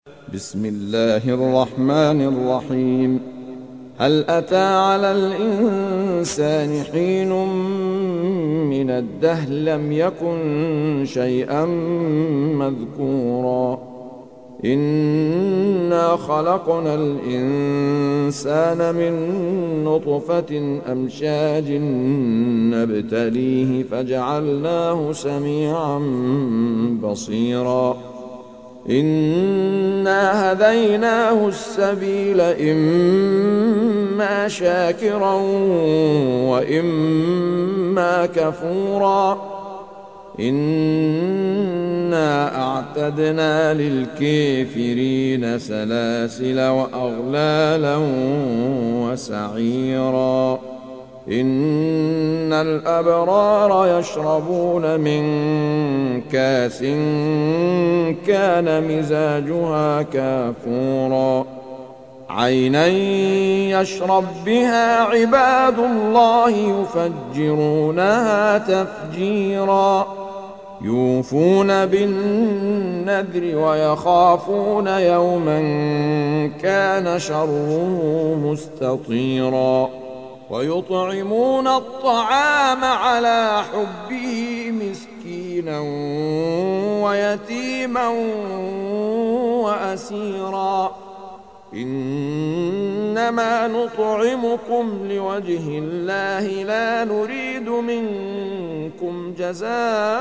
بسم الله الرحمن الرحيم. هل أتى على الإنسان حين من الدهر لم يكن شيئا مذكورا إنا خلقنا الإنسان من نطفة أمشاج نبتليه فجعلناه سميعا بصيرا إنا هديناه السبيل إما شاكرا وإما كفورا إنا أعتدنا للكافرين سلاسل وأغلالا وسعيرا إن الأبرار يشربون من كاس كان مزاجها كافورا عينا يشرب بها عباد الله يفجرونها تفجيرا يوفون بالنذر ويخافون يوما كان شره مستطيرا ويطعمون الطعام على حبه مسكينا ويتيما وأسيرا إنما نطعمكم لوجه الله لا نريد منكم جزاء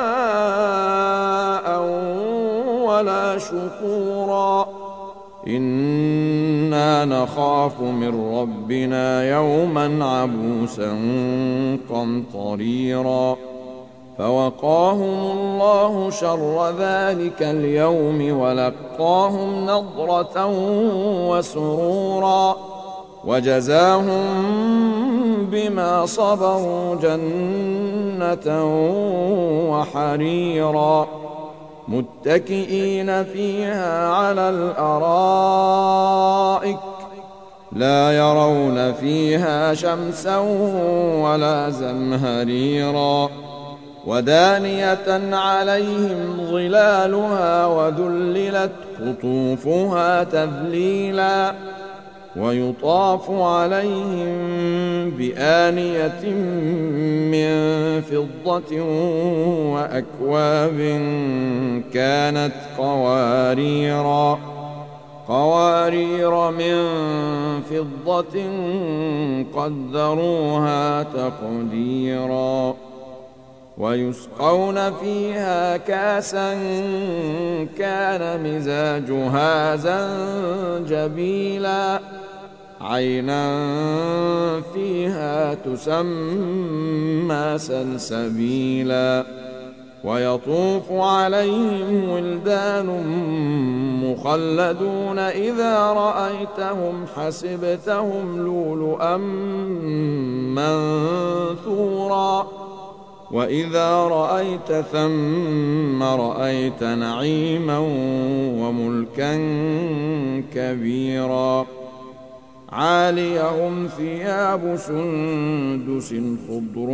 ولا شكورا إنا نخاف من ربنا يوما عبوسا قمطريرا فوقاهم الله شر ذلك اليوم ولقاهم نضرة وسرورا وجزاهم بما صبروا جنة وحريرا متكئين فيها على الأرائك لا يرون فيها شمسا ولا زمهريرا ودانية عليهم ظلالها وذللت قطوفها تذليلا ويطاف عليهم بآنية من فضة وأكواب كانت قوارير من فضة قدروها تقديرا ويسقون فيها كاسا كان مزاجها زنجبيلا عينا فيها تسمى سلسبيلا ويطوف عليهم ولدان مخلدون إذا رأيتهم حسبتهم لؤلؤا منثورا وإذا رأيت ثم رأيت نعيما وملكا كبيرا عاليهم ثياب سندس خضر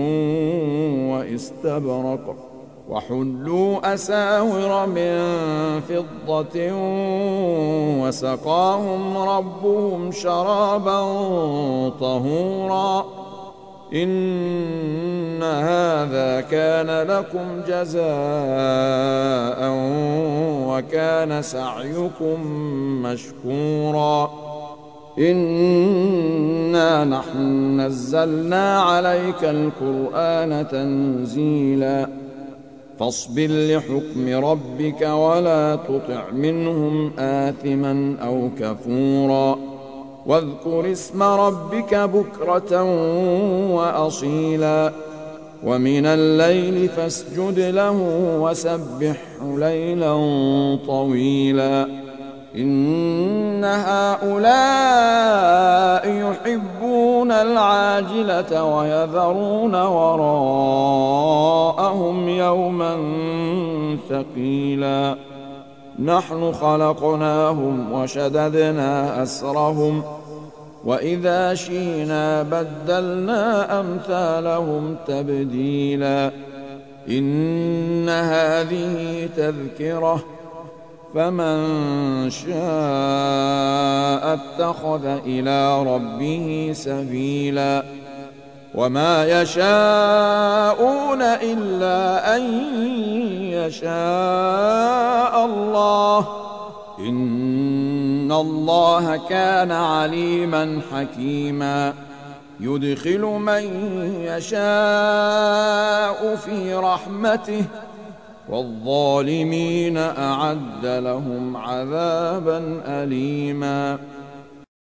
واستبرق وحلوا أساور من فضة وسقاهم ربهم شرابا طهورا إن هذا كان لكم جزاء وكان سعيكم مشكورا إنا نحن نزلنا عليك القرآن تنزيلا فاصبر لحكم ربك ولا تطع منهم آثما أو كفورا واذكر اسم ربك بكرة وأصيلا ومن الليل فاسجد له وسبحه ليلا طويلا إن هؤلاء يحبون العاجلة ويذرون وراءهم يوما ثقيلا نحن خلقناهم وشددنا أسرهم وإذا شئنا بدلنا أمثالهم تبديلا إن هذه تذكرة فمن شاء اتخذ إلى ربه سبيلا وما يشاءون إلا أن يشاء الله إن الله كان عليما حكيما يدخل من يشاء في رحمته والظالمين أعد لهم عذابا أليما